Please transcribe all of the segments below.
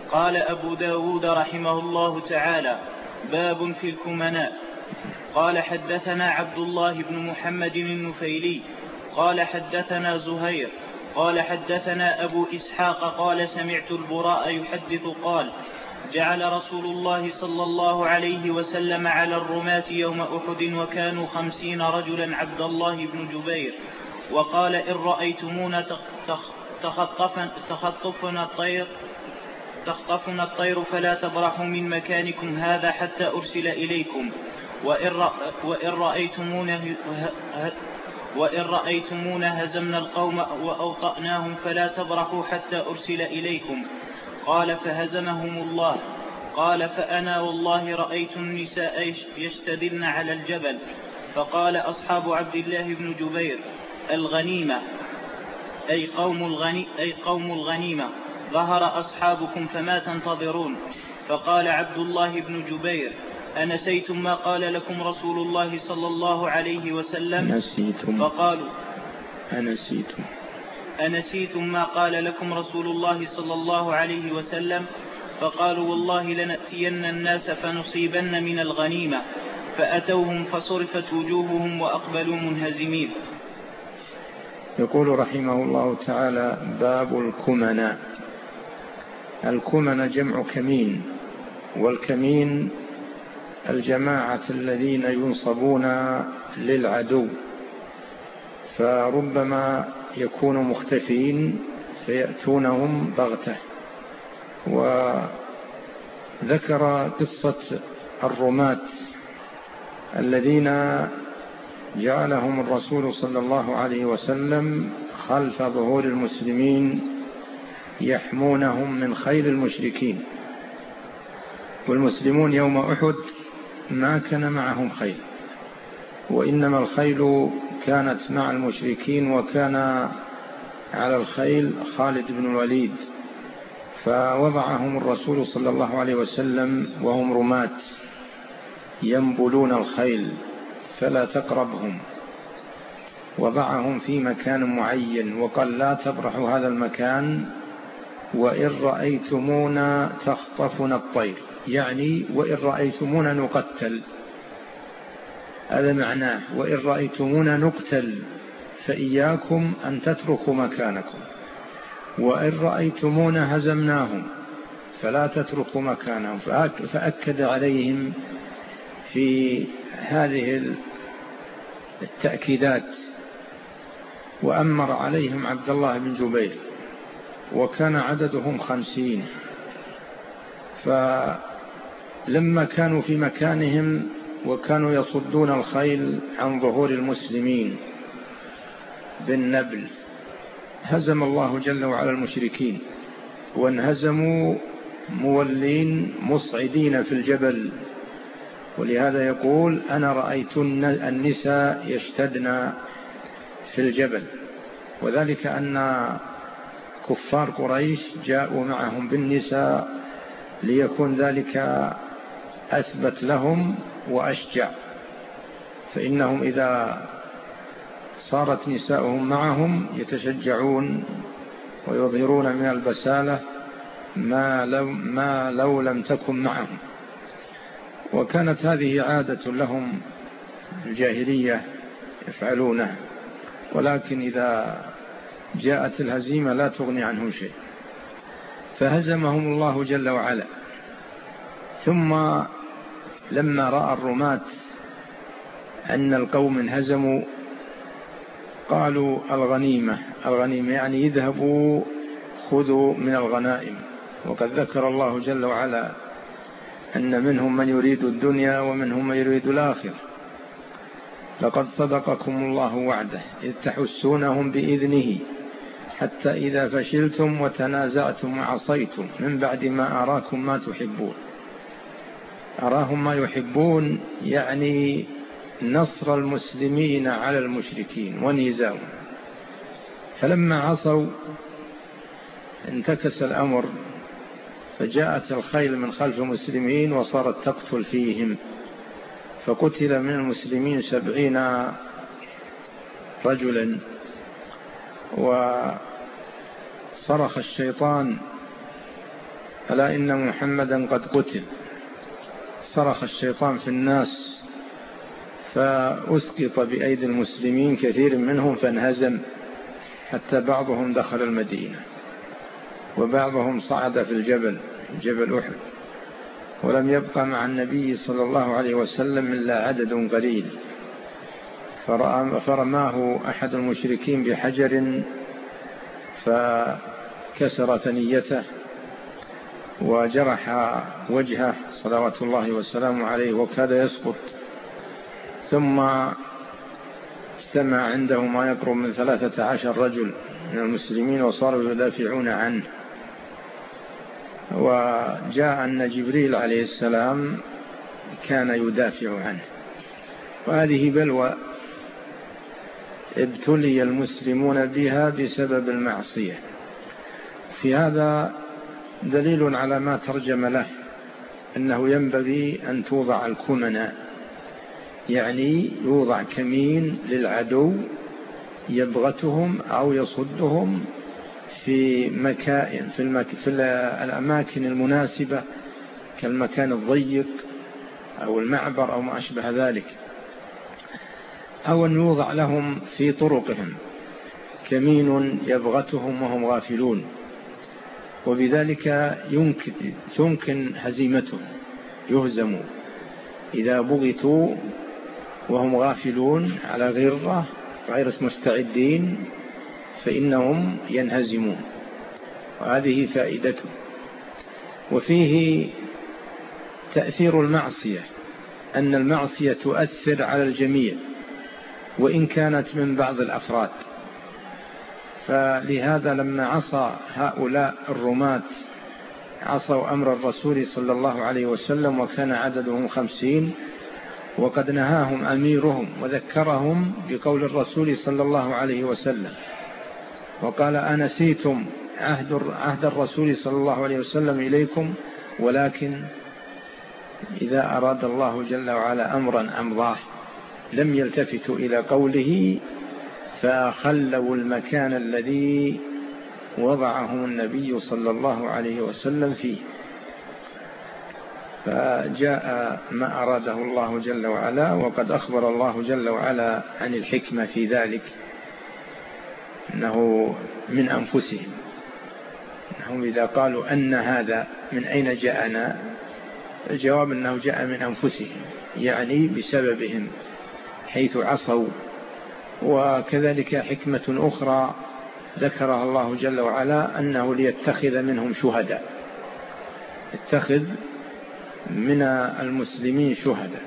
قال أبو داود رحمه الله تعالى: باب في الكمناء. قال حدثنا عبد الله بن محمد النفيلي قال حدثنا زهير قال حدثنا أبو إسحاق قال سمعت البراء يحدث قال: جعل رسول الله صلى الله عليه وسلم على الرماة يوم أحد وكانوا 50 رجلا عبد الله بن جبير، وقال: إن رأيتمونا تخطفنا الطير فلا تبرحوا من مكانكم هذا حتى أرسل إليكم، وإن رأيتمونا هزمنا القوم وأوطأناهم فلا تبرحوا حتى أرسل إليكم. قال: فهزمهم الله. قال: فأنا والله رأيت النساء يشتدلن على الجبل. فقال أصحاب عبد الله بن جبير: الغنيمة، أي قوم الغنيمة، ظهر أصحابكم فما تنتظرون. فقال عبد الله بن جبير: أنسيتم ما قال لكم رسول الله صلى الله عليه وسلم؟ فقالوا: أنسيتم ما قال لكم رسول الله صلى الله عليه وسلم؟ فقالوا: والله لنأتين الناس فنصيبن من الغنيمة. فأتوهم فصرفت وجوههم وأقبلوا منهزمين. يقول رحمه الله تعالى: باب الكمناء. الكمن جمع كمين، والكمين الجماعة الذين ينصبون للعدو، فربما يكونوا مختفين فيأتونهم بغتة. وذكر قصة الرماة الذين جعلهم الرسول صلى الله عليه وسلم خلف ظهور المسلمين يحمونهم من خيل المشركين، والمسلمون يوم أحد ما كان معهم خيل، وإنما الخيل كانت مع المشركين، وكان على الخيل خالد بن الوليد، فوضعهم الرسول صلى الله عليه وسلم وهم رماة ينبلون الخيل فلا تقربهم، وضعهم في مكان معين وقال: لا تبرحوا هذا المكان، وإن رأيتمونا تخطفنا الطير، يعني وإن رأيتمونا نقتل، هذا معناه، وإن رأيتمونا نقتل فإياكم أن تتركوا مكانكم، وإن رأيتمونا هزمناهم فلا تتركوا مكانهم. فأكد عليهم في هذه التأكيدات، وأمر عليهم عبد الله بن جبير، وكان عددهم 50. فلما كانوا في مكانهم وكانوا يصدون الخيل عن ظهور المسلمين بالنبل، هزم الله جل وعلا المشركين، وانهزموا مولين مصعدين في الجبل. ولهذا يقول: أنا رأيت النساء يشتدن في الجبل، وذلك أن كفار قريش جاءوا معهم بالنساء ليكون ذلك أثبت لهم وأشجع، فإنهم إذا صارت نساؤهم معهم يتشجعون ويظهرون من البسالة ما لو لم تكن معهم. وكانت هذه عادة لهم الجاهلية يفعلونها، ولكن إذا جاءت الهزيمة لا تغني عنهم شيء. فهزمهم الله جل وعلا. ثم لما رأى الرماة أن القوم انهزموا قالوا: الغنيمة يعني يذهبوا خذوا من الغنائم. وقد ذكر الله جل وعلا أن منهم من يريد الدنيا ومنهم من يريد الآخرة. لقد صدقكم الله وعده إذ تحسونهم بإذنه حتى إذا فشلتم وتنازعتم وعصيتم من بعد ما أراكم ما تحبون. أراهم ما يحبون يعني نصر المسلمين على المشركين ونيزاهم. فلما عصوا انتكس الأمر، فجاءت الخيل من خلف المسلمين وصارت تقتل فيهم، فقتل من المسلمين 70 رجلا. وصرخ الشيطان ألا إن محمدا قد قتل. صرخ الشيطان في الناس فأسقط بأيدي المسلمين كثير منهم فانهزم، حتى بعضهم دخل المدينة وبعضهم صعد في جبل أحد، ولم يبقى مع النبي صلى الله عليه وسلم إلا عدد قليل. فرماه أحد المشركين بحجر فكسر ثنيته وجرح وجهه صلوات الله والسلام عليه وكاد يسقط. ثم اجتمع عنده ما يقرب من 13 رجل من المسلمين وصاروا يدافعون عنه. وجاء أن جبريل عليه السلام كان يدافع عنه. وهذه بلوى ابتلي المسلمون بها بسبب المعصية. في هذا دليل على ما ترجم له، أنه ينبغي أن توضع الكمنة، يعني يوضع كمين للعدو يبغتهم أو يصدهم في مكان في الأماكن المناسبة كالمكان الضيق أو المعبر أو ما أشبه ذلك، أو أن يوضع لهم في طرقهم كمين يبغتهم وهم غافلون، وبذلك يمكن هزيمتهم، يهزموا إذا بغتوا وهم غافلون على غير مستعدين فإنهم ينهزمون. وهذه فائدته. وفيه تأثير المعصية، أن المعصية تؤثر على الجميع وإن كانت من بعض الأفراد. فلهذا لما عصى هؤلاء الرماة عصوا أمر الرسول صلى الله عليه وسلم وكان عددهم 50، وقد نهاهم أميرهم وذكرهم بقول الرسول صلى الله عليه وسلم وقال: أنسيتم عهد الرسول صلى الله عليه وسلم إليكم، ولكن إذا أراد الله جل وعلا أمرا أمضاه. لم يلتفتوا إلى قوله فخلوا المكان الذي وضعهم النبي صلى الله عليه وسلم فيه. فجاء ما أراده الله جل وعلا، وقد أخبر الله جل وعلا عن الحكمة في ذلك، أنه من أنفسهم. أنهم إذا قالوا أن هذا من أين جاءنا، الجواب أنه جاء من أنفسهم، يعني بسببهم حيث عصوا. وكذلك حكمة أخرى ذكرها الله جل وعلا، أنه ليتخذ منهم شهداء، اتخذ من المسلمين شهداء.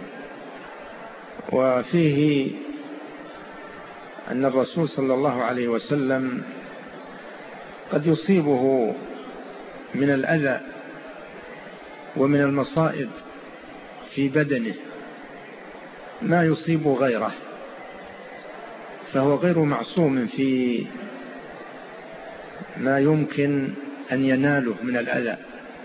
وفيه أن الرسول صلى الله عليه وسلم قد يصيبه من الأذى ومن المصائب في بدنه ما يصيب غيره، فهو غير معصوم في ما يمكن أن يناله من الأذى،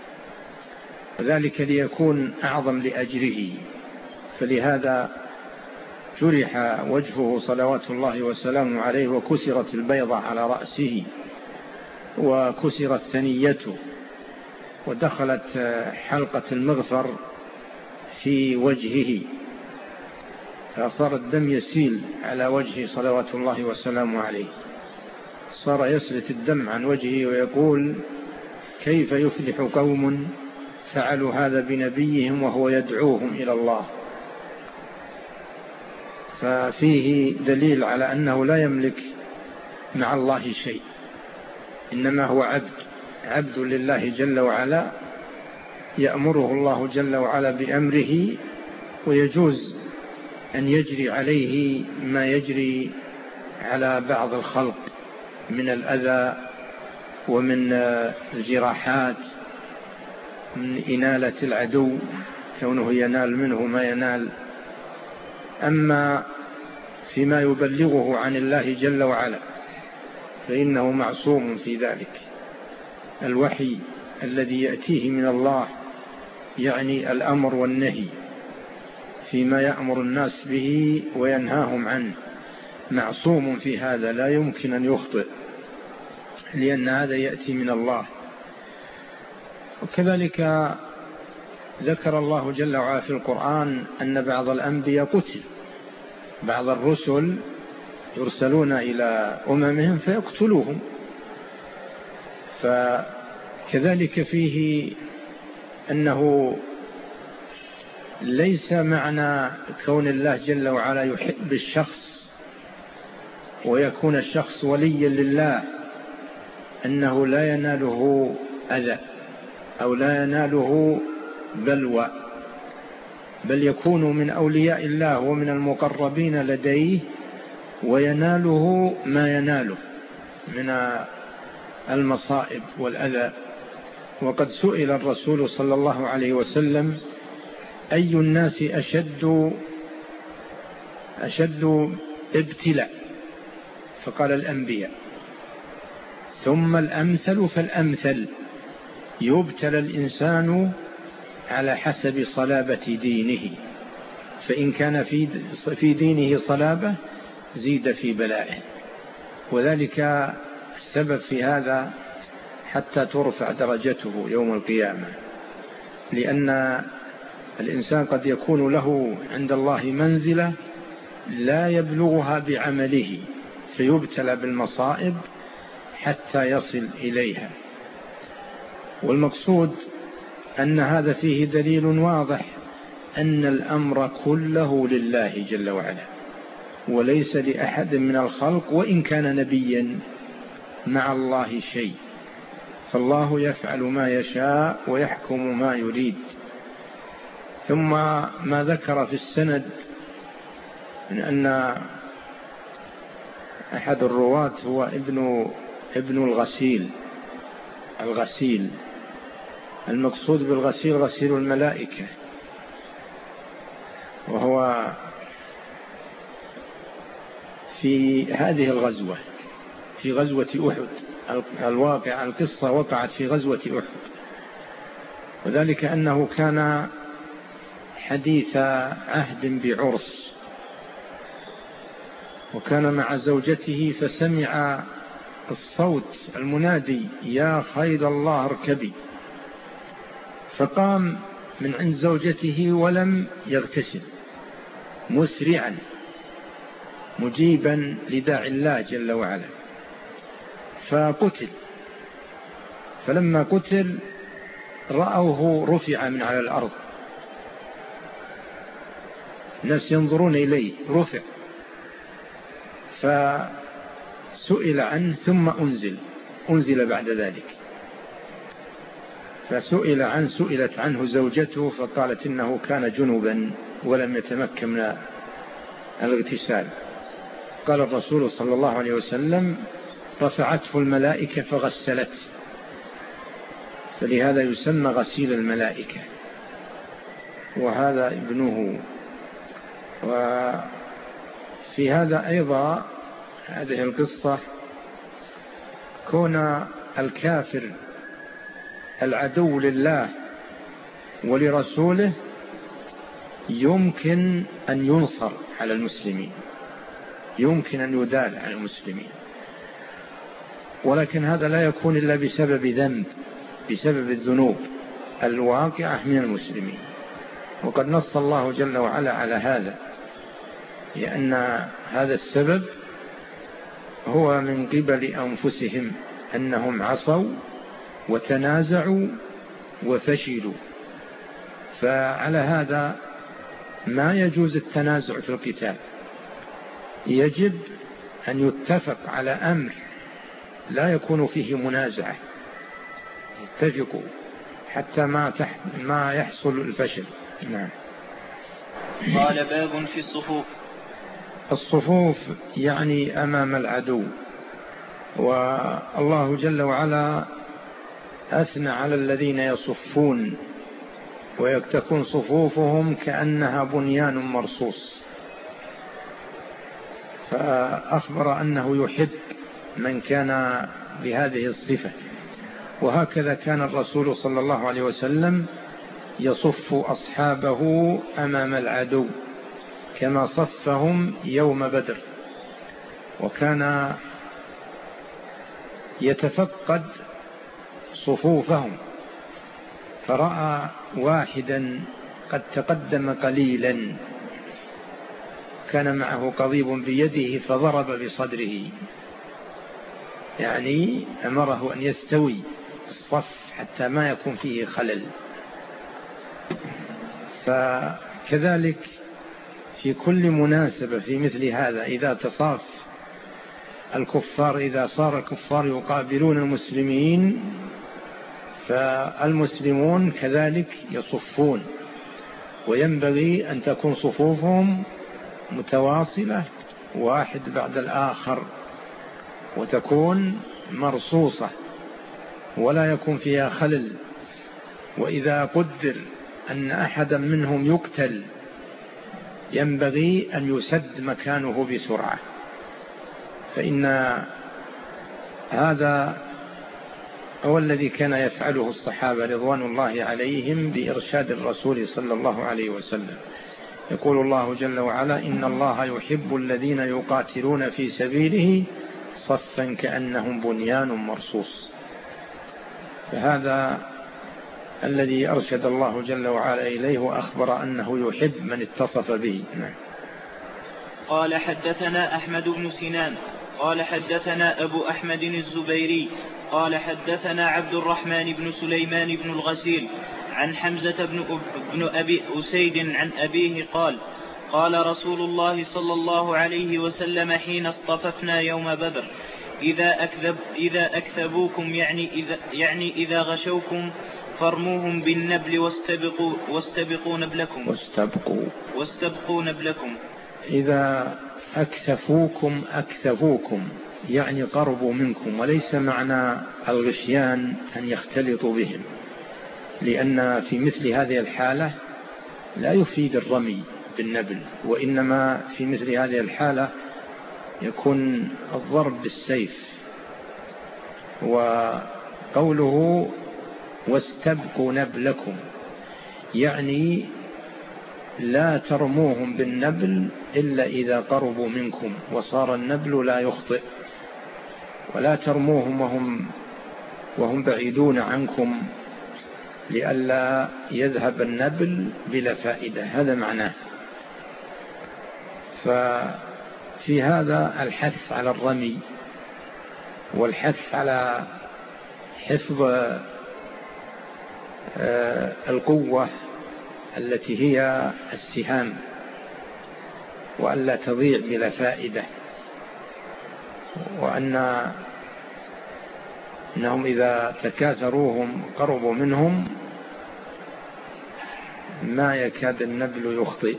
وذلك ليكون أعظم لأجره. فلهذا جرح وجهه صلوات الله وسلامه عليه، وكسرت البيضة على رأسه، وكسرت ثنيته، ودخلت حلقة المغفر في وجهه، فصار الدم يسيل على وجهه صلوات الله وسلامه عليه. صار يسلت الدم عن وجهه ويقول: كيف يفلح قوم فعلوا هذا بنبيهم وهو يدعوهم إلى الله. ففيه دليل على أنه لا يملك مع الله شيء، إنما هو عبد لله جل وعلا، يأمره الله جل وعلا بأمره، ويجوز أن يجري عليه ما يجري على بعض الخلق من الأذى ومن الجراحات، من إنالة العدو، كونه ينال منه ما ينال. أما فيما يبلغه عن الله جل وعلا فإنه معصوم في ذلك. الوحي الذي يأتيه من الله، يعني الأمر والنهي فيما يأمر الناس به وينهاهم عنه، معصوم في هذا، لا يمكن أن يخطئ، لأن هذا يأتي من الله. وكذلك ذكر الله جل وعلا في القرآن أن بعض الأنبياء قتل، بعض الرسل يرسلون إلى أممهم فيقتلوهم. فكذلك فيه أنه ليس معنى كون الله جل وعلا يحب الشخص ويكون الشخص وليا لله أنه لا يناله أذى أو لا يناله بلوى، بل يكون من أولياء الله ومن المقربين لديه ويناله ما يناله من المصائب والأذى. وقد سئل الرسول صلى الله عليه وسلم: أي الناس أشد ابتلاء؟ فقال: الأنبياء، ثم الأمثل فالأمثل، يبتلى الإنسان على حسب صلابة دينه، فإن كان في دينه صلابة زيد في بلائه. وذلك السبب في هذا حتى ترفع درجته يوم القيامة، لأن الإنسان قد يكون له عند الله منزلة لا يبلغها بعمله فيبتلى بالمصائب حتى يصل إليها. والمقصود أن هذا فيه دليل واضح أن الأمر كله لله جل وعلا وليس لأحد من الخلق وإن كان نبيا مع الله شيء، فالله يفعل ما يشاء ويحكم ما يريد. ثم ما ذكر في السند من أن أحد الرواة هو ابن الغسيل. المقصود بالغسيل غسيل الملائكة، وهو في هذه الغزوة، في غزوة أحد. القصة وقعت في غزوة أحد، وذلك أنه كان حديث عهد بعرس، وكان مع زوجته فسمع الصوت المنادي: يا خيل الله اركبي، فقام من عند زوجته ولم يغتسل مسرعا مجيبا لداعي الله جل وعلا، فقتل. فلما قتل رأوه رفع من على الأرض، الناس ينظرون إليه، رفع، فسئل عنه ثم أنزل بعد ذلك. سئلت عنه زوجته فقالت إنه كان جنبا ولم يتمكن من الاغتسال. قال الرسول صلى الله عليه وسلم: رفعته الملائكة فغسلته، فلهذا يسمى غسيل الملائكة، وهذا ابنه. وفي هذا أيضا هذه القصة كون الكافر العدو لله ولرسوله يمكن أن ينصر على المسلمين، يمكن أن يدال على المسلمين، ولكن هذا لا يكون إلا بسبب الذنوب الواقعة من المسلمين. وقد نص الله جل وعلا على هذا، لأن هذا السبب هو من قبل أنفسهم، أنهم عصوا وتنازعوا وفشلوا. فعلى هذا ما يجوز التنازع في القتال، يجب أن يتفق على أمر لا يكون فيه منازعة، يتفقوا حتى ما يحصل الفشل. نعم. قال: باب في الصفوف يعني أمام العدو. والله جل وعلا أثنى على الذين يصفون ويكتكون صفوفهم كأنها بنيان مرصوص، فأخبر أنه يحب من كان بهذه الصفة. وهكذا كان الرسول صلى الله عليه وسلم يصف أصحابه أمام العدو كما صفهم يوم بدر، وكان يتفقد صفوفهم فرأى واحدا قد تقدم قليلا كان معه قضيب بيده فضرب بصدره، يعني أمره أن يستوي الصف حتى ما يكون فيه خلل. فكذلك في كل مناسبة في مثل هذا إذا تصاف الكفار، إذا صار الكفار يقابلون المسلمين فالمسلمون كذلك يصفون، وينبغي أن تكون صفوفهم متواصلة واحد بعد الآخر، وتكون مرصوصة ولا يكون فيها خلل. وإذا قدر أن أحدا منهم يقتل ينبغي أن يسد مكانه بسرعة، فإن هذا هو الذي كان يفعله الصحابة رضوان الله عليهم بإرشاد الرسول صلى الله عليه وسلم. يقول الله جل وعلا: إن الله يحب الذين يقاتلون في سبيله صفا كأنهم بنيان مرصوص. فهذا الذي أرشد الله جل وعلا إليه وأخبر أنه يحب من اتصف به. قال: حدثنا أحمد بن سنان قال حدثنا أبو أحمد الزبيري قال حدثنا عبد الرحمن بن سليمان بن الغسيل عن حمزة بن أبي أسيد عن أبيه قال: قال رسول الله صلى الله عليه وسلم حين اصطففنا يوم بدر: إذا أكذبوكم يعني إذا غشوكم فارموهم بالنبل واستبقوا نبلكم. إذا أكثفوكم يعني قربوا منكم، وليس معنى الغشيان أن يختلطوا بهم، لأن في مثل هذه الحالة لا يفيد الرمي بالنبل، وإنما في مثل هذه الحالة يكون الضرب بالسيف. وقوله واستبقوا نبلكم يعني لا ترموهم بالنبل إلا إذا قربوا منكم وصار النبل لا يخطئ، ولا ترموهم وهم بعيدون عنكم لئلا يذهب النبل بلا فائدة. هذا معناه. ففي هذا الحث على الرمي والحث على حفظ القوة التي هي السهام وألا تضيع بلا فائدة، وأنهم إذا تكاثروهم قربوا منهم ما يكاد النبل يخطئ،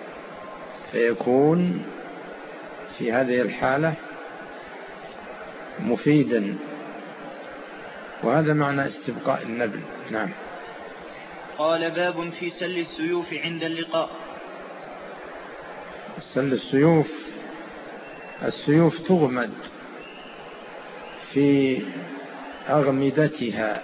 فيكون في هذه الحالة مفيدا، وهذا معنى استبقاء النبل. نعم. قال: باب في سل السيوف عند اللقاء. سل السيوف تغمد في أغمدتها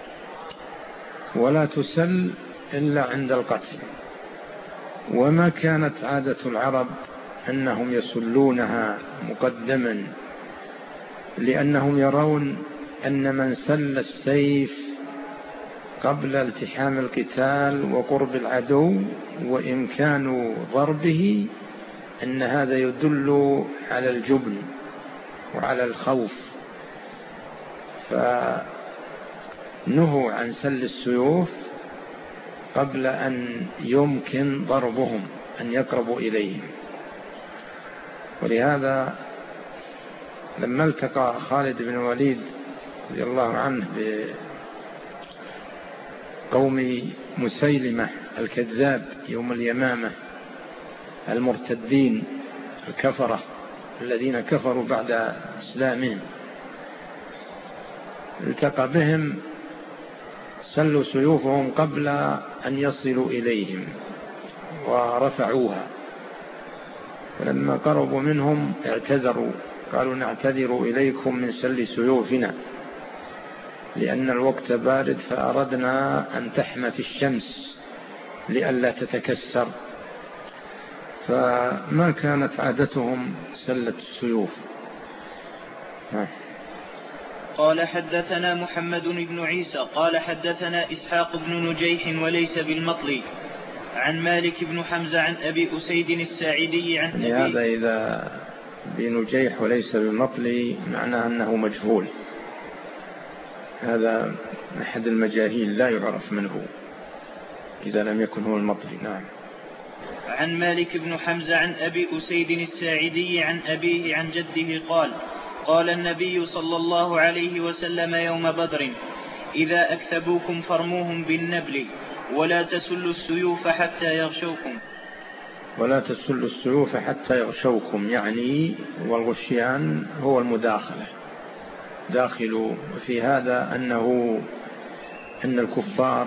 ولا تسل إلا عند القتل، وما كانت عادة العرب أنهم يسلونها مقدما، لأنهم يرون أن من سل السيف قبل التحام القتال وقرب العدو وإمكان ضربه أن هذا يدل على الجبن وعلى الخوف، فنهوا عن سل السيوف قبل أن يمكن ضربهم أن يقربوا إليهم. ولهذا لما التقى خالد بن الوليد رضي الله عنه بقوم مسيلمة الكذاب يوم اليمامة المرتدين الكفرة الذين كفروا بعد إسلامهم، التقى بهم سلوا سيوفهم قبل أن يصلوا إليهم ورفعوها، ولما قربوا منهم اعتذروا، قالوا: نعتذر إليكم من سل سيوفنا لأن الوقت بارد فأردنا أن تحمى في الشمس لئلا تتكسر. فما كانت عادتهم سلة السيوف. قال حدثنا محمد بن عيسى قال حدثنا إسحاق بن نجيح وليس بالمطلي عن مالك بن حمزة عن أبي أسيد الساعدي عن أبي. هذا إذا بنجيح وليس بالمطلي معناه أنه مجهول، هذا أحد المجاهيل لا يعرف من هو إذا لم يكن هو المطلي. نعم. عن مالك بن حمزة عن أبي أسيد الساعدي عن أبيه عن جده قال قال النبي صلى الله عليه وسلم يوم بدر إذا أكثبوكم فارموهم بالنبل ولا تسلوا السيوف حتى يغشوكم. ولا تسلوا السيوف حتى يغشوكم، يعني والغشيان هو المداخلة، داخلوا. وفي هذا أن الكفار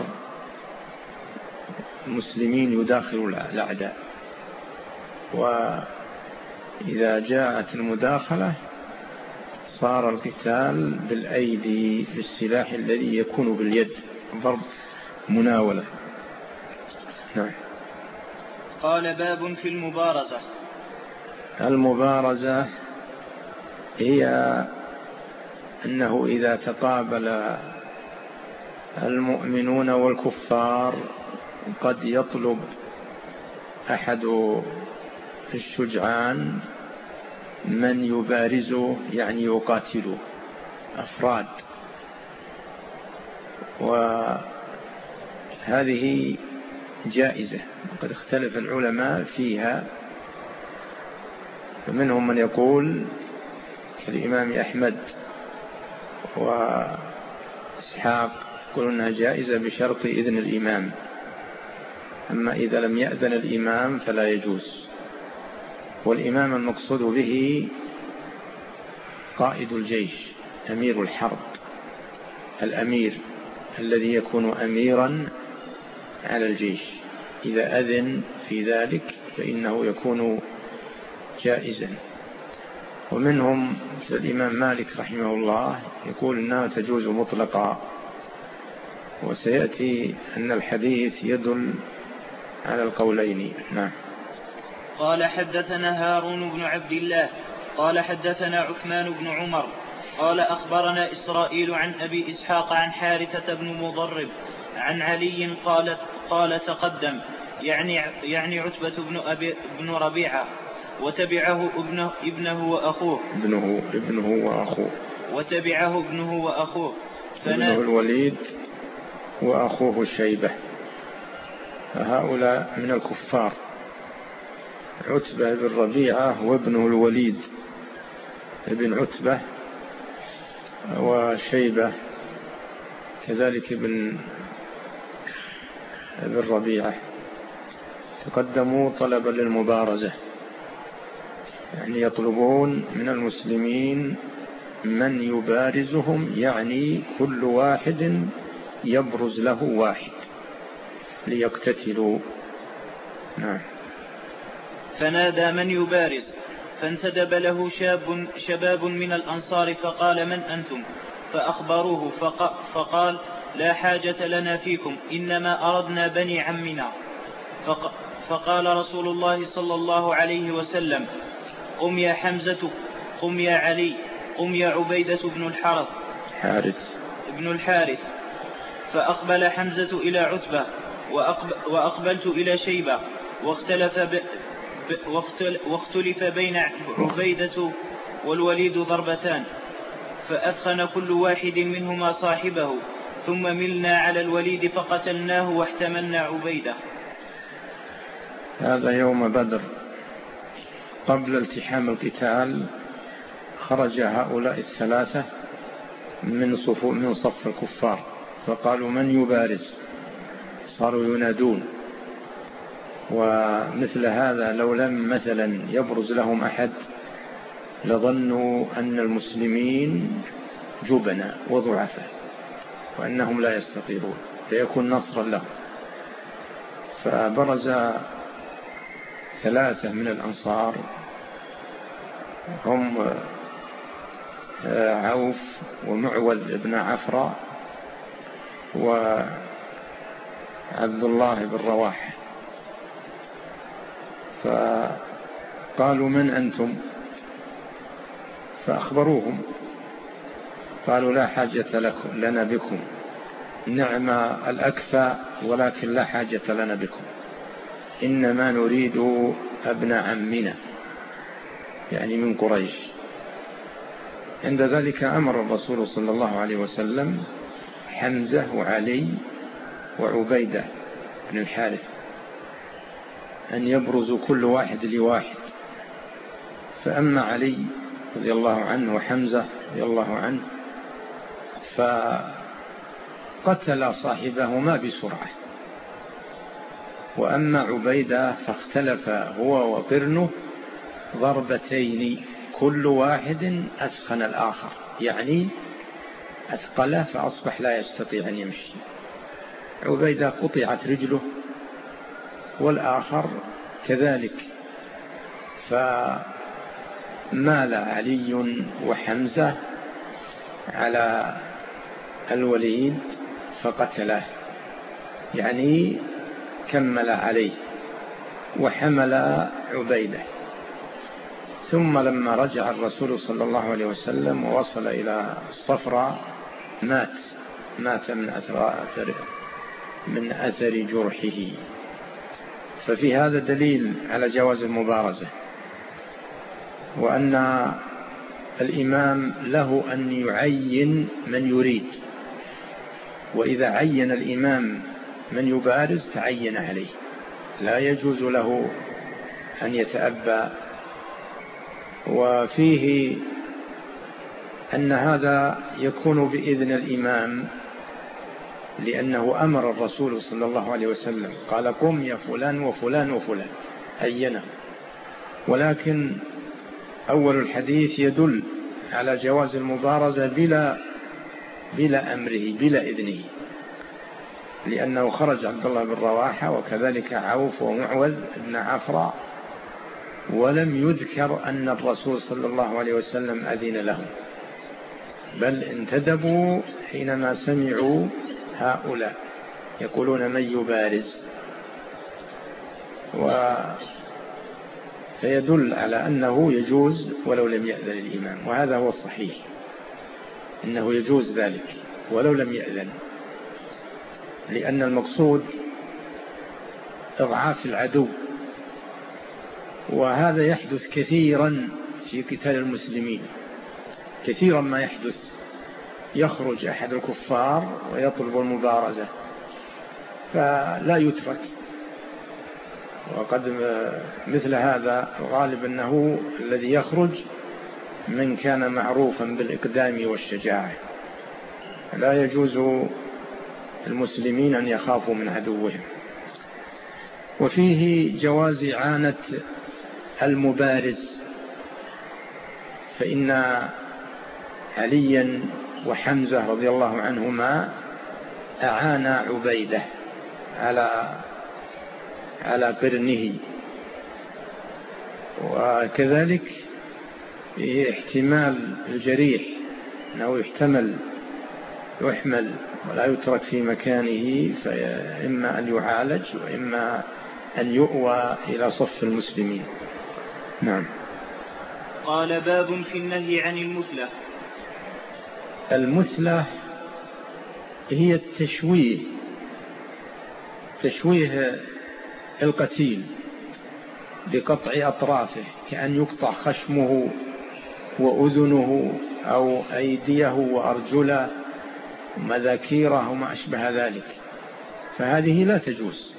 المسلمين يداخلوا الأعداء، وإذا جاءت المداخلة صار القتال بالأيدي بالسلاح الذي يكون باليد، ضرب مناولة. نعم. قال باب في المبارزة. المبارزة هي أنه إذا تقابل المؤمنون والكفار قد يطلب أحد الشجعان من يبارزه، يعني يقاتله أفراد، وهذه جائزة قد اختلف العلماء فيها، فمنهم من يقول كالإمام أحمد وإسحاق يقولون أنها جائزة بشرط إذن الإمام، أما إذا لم يأذن الإمام فلا يجوز. والإمام المقصود به قائد الجيش، أمير الحرب، الأمير الذي يكون أميرا على الجيش، إذا أذن في ذلك فإنه يكون جائزا. ومنهم الإمام مالك رحمه الله يقول إنها تجوز مطلقا، وسيأتي أن الحديث يدل على القولين. نعم. قال حدثنا هارون بن عبد الله قال حدثنا عثمان بن عمر قال أخبرنا إسرائيل عن أبي إسحاق عن حارثة بن مضرب عن علي قال تقدم، يعني عتبة بن ربيعة، وتبعه ابنه وأخوه وتبعه ابنه وأخوه ابنه الوليد وأخوه شيبة، فهؤلاء من الكفار، عتبة بن ربيعة وابنه الوليد ابن عتبة، وشيبة كذلك ابن ربيعة، تقدموا طلبا للمبارزة، يعني يطلبون من المسلمين من يبارزهم، يعني كل واحد يبرز له واحد ليقتتلوا. نعم. فنادى من يبارز، فانتدب له شباب من الأنصار فقال من أنتم؟ فأخبروه فقال لا حاجة لنا فيكم، إنما أردنا بني عمنا. فقال رسول الله صلى الله عليه وسلم قم يا حمزة، قم يا علي، قم يا عبيدة بن الحارث. فأقبل حمزة إلى عتبة وأقبلت إلى شيبة، واختلف بين عبيدة والوليد ضربتان، فأثخن كل واحد منهما صاحبه، ثم ملنا على الوليد فقتلناه واحتملنا عبيدة. هذا يوم بدر. قبل التحام القتال خرج هؤلاء الثلاثة من صف الكفار، فقالوا من يبارز، صاروا ينادون. ومثل هذا لو لم مثلا يبرز لهم أحد لظنوا أن المسلمين جبنا وضعفا وأنهم لا يستطيعون، فيكون نصرا لهم. فبرز ثلاثة من الأنصار، هم عوف ومعوذ بن عفراء وعبد الله بن رواح، فقالوا من أنتم؟ فأخبروهم، قالوا لا حاجة لنا بكم، نعم الأكفى ولكن لا حاجة لنا بكم، إنما نريد ابن عمنا يعني من قريش. عند ذلك أمر الرسول صلى الله عليه وسلم حمزة وعلي وعبيدة بن الحارث أن يبرزوا كل واحد لواحد. فأما علي رضي الله عنه وحمزة رضي الله عنه فقتل صاحبهما بسرعة، وأما عبيدة فاختلف هو وقرنه ضربتين كل واحد أثخن الآخر، يعني أثقله فأصبح لا يستطيع أن يمشي. عبيدة قطعت رجله والآخر كذلك، فمال علي وحمزة على الوليد فقتله، يعني كمل عليه وحمل عبيدة. ثم لما رجع الرسول صلى الله عليه وسلم ووصل إلى الصفراء مات من أثر جرحه. ففي هذا دليل على جواز المبارزة، وأن الإمام له أن يعين من يريد، وإذا عين الإمام من يبارز تعين عليه، لا يجوز له أن يتأبى. وفيه أن هذا يكون بإذن الإمام، لأنه أمر الرسول صلى الله عليه وسلم قال قم يا فلان وفلان وفلان عينه. ولكن أول الحديث يدل على جواز المبارزة بلا أمره بلا إذنه، لأنه خرج عبد الله بن رواحة وكذلك عوف ومعوذ بن عفراء، ولم يذكر أن الرسول صلى الله عليه وسلم أذن لهم، بل انتدبوا حينما سمعوا هؤلاء يقولون من يبارز. فيدل على أنه يجوز ولو لم يأذن الإمام، وهذا هو الصحيح، إنه يجوز ذلك ولو لم يأذن، لأن المقصود إضعاف العدو، وهذا يحدث كثيرا في قتال المسلمين، كثيرا ما يحدث، يخرج أحد الكفار ويطلب المبارزة فلا يترك. وقد مثل هذا الغالب أنه الذي يخرج من كان معروفا بالإقدام والشجاعة. لا يجوز المسلمين أن يخافوا من عدوهم. وفيه جواز إعانة المبارز، فإن عليا وحمزة رضي الله عنهما أعان عبيدة على قرنه، وكذلك احتمال الجريح أنه يحمل ولا يترك في مكانه، فإما أن يعالج وإما أن يؤوى إلى صف المسلمين. نعم. قال باب في النهي عن المثلة. المثلة هي تشويه القتيل بقطع أطرافه، كأن يقطع خشمه وأذنه أو أيديه وأرجله ومذاكيره وما أشبه ذلك، فهذه لا تجوز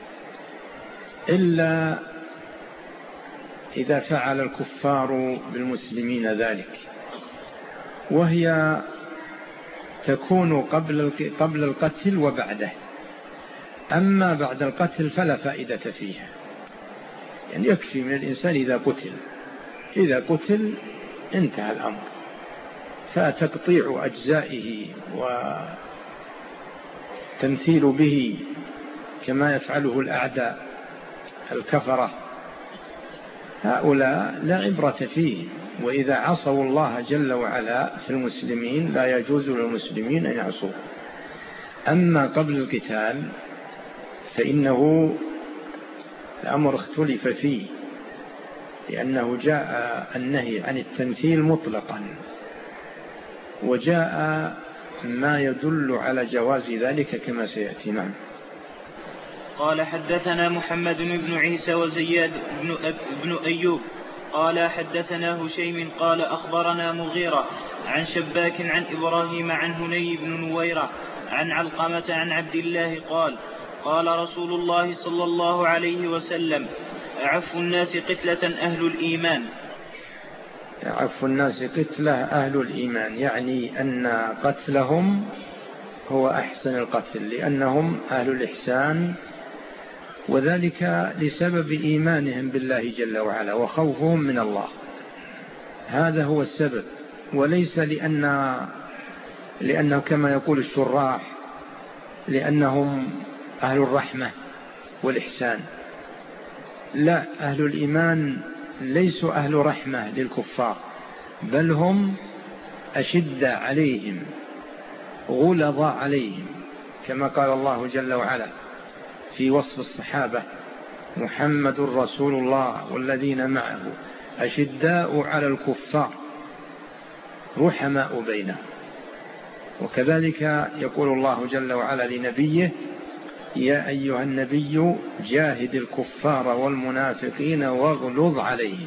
إلا إذا فعل الكفار بالمسلمين ذلك، وهي تكون قبل القتل وبعده. أما بعد القتل فلا فائدة فيها، يعني يكفي من الإنسان إذا قتل انتهى الأمر، فتقطيع أجزائه وتمثيل به كما يفعله الأعداء الكفرة هؤلاء لا عبرة فيه. وإذا عصوا الله جل وعلا في المسلمين لا يجوز للمسلمين أن يعصوه. أما قبل القتال فإنه الأمر اختلف فيه، لأنه جاء النهي عن التمثيل مطلقا، وجاء ما يدل على جواز ذلك كما سيأتي. نعم. قال حدثنا محمد بن عيسى وزياد بن أيوب قال حدثنا هشيم قال أخبرنا مغيرة عن شباك عن إبراهيم عن هني بن نويرة عن علقمة عن عبد الله قال قال رسول الله صلى الله عليه وسلم أعف الناس قتلة أهل الإيمان. أعف الناس قتلة أهل الإيمان يعني أن قتلهم هو أحسن القتل لأنهم أهل الإحسان، وذلك لسبب إيمانهم بالله جل وعلا وخوفهم من الله، هذا هو السبب، وليس لأنه كما يقول الشراح لأنهم أهل الرحمة والإحسان. لا، أهل الإيمان ليسوا أهل رحمة للكفار، بل هم أشد عليهم غلظ عليهم، كما قال الله جل وعلا في وصف الصحابة: محمد رسول الله والذين معه أشداء على الكفار رحماء بينهم. وكذلك يقول الله جل وعلا لنبيه: يا أيها النبي جاهد الكفار والمنافقين واغلظ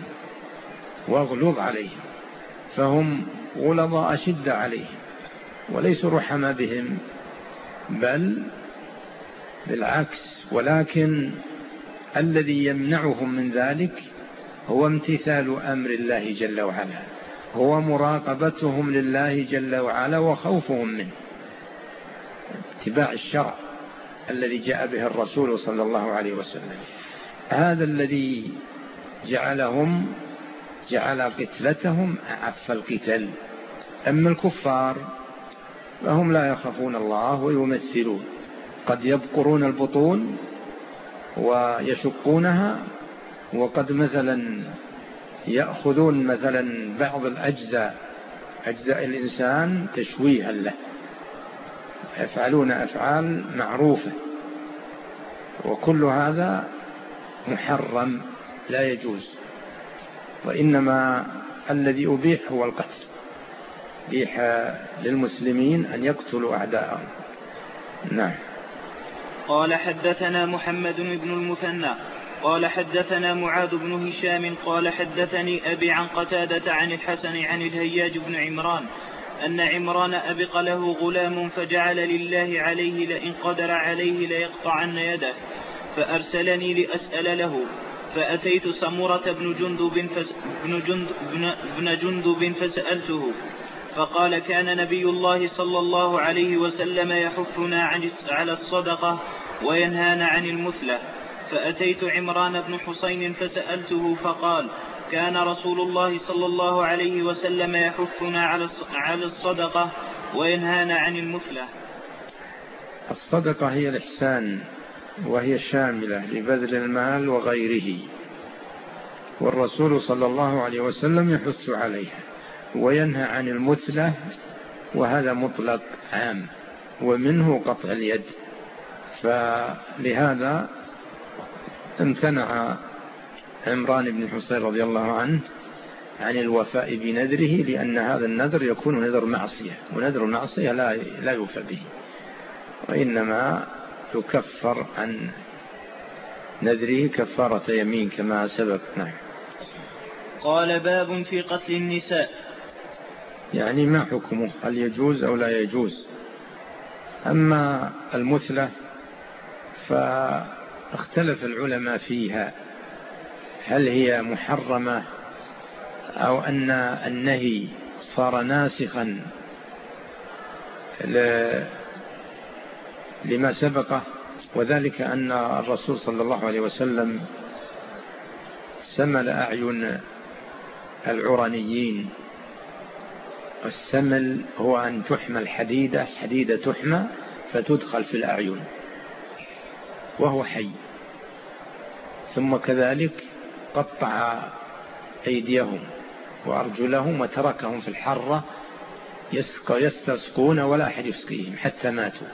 عليهم. فهم غلظ أشد عليهم وليسوا رحماء بهم، بل بالعكس، ولكن الذي يمنعهم من ذلك هو امتثال أمر الله جل وعلا، هو مراقبتهم لله جل وعلا وخوفهم منه، اتباع الشرع الذي جاء به الرسول صلى الله عليه وسلم. هذا الذي جعل قتلتهم أعف القتل. أما الكفار فهم لا يخافون الله ويمثلون، قد يبقرون البطون ويشقونها، وقد مثلا يأخذون مثلا بعض أجزاء الإنسان تشويها له، يفعلون أفعال معروفة، وكل هذا محرم لا يجوز، وإنما الذي أبيح هو القتل، أبيح للمسلمين أن يقتلوا أعداءهم. نعم. قال حدثنا محمد بن المثنى قال حدثنا معاذ بن هشام قال حدثني أبي عن قتادة عن الحسن عن الهياج بن عمران أن عمران أبق له غلام فجعل لله عليه لئن قدر عليه ليقطعن يده، فأرسلني لأسأل له، فأتيت سمرة بن جندب فسألته، فقال كان نبي الله صلى الله عليه وسلم يحثنا على الصدقة وينهانا عن المثلة. فأتيت عمران بن حسين فسألته، فقال كان رسول الله صلى الله عليه وسلم يحثنا على الصدقة وينهانا عن المثلة. الصدقة هي الإحسان، وهي شاملة لبذل المال وغيره، والرسول صلى الله عليه وسلم يحث عليها وينهى عن المثلة، وهذا مطلق عام، ومنه قطع اليد. فلهذا امتنع عمران بن حسين رضي الله عنه عن الوفاء بنذره، لأن هذا النذر يكون نذر معصية، ونذر المعصية لا يوفى به، وإنما يكفر عن نذره كفارة يمين كما سبق. نعم. قال باب في قتل النساء، يعني ما حكمه، هل يجوز أو لا يجوز؟ أما المثلة فاختلف العلماء فيها، هل هي محرمة أو أن النهي صار ناسخا لما سبقه، وذلك أن الرسول صلى الله عليه وسلم سمل أعين العرنيين. السمل هو أن تحمل حديدة تحمى فتدخل في الأعين وهو حي، ثم كذلك قطع أيديهم وأرجلهم وتركهم في الحرة يستسقون ولا أحد يسقيهم حتى ماتوا،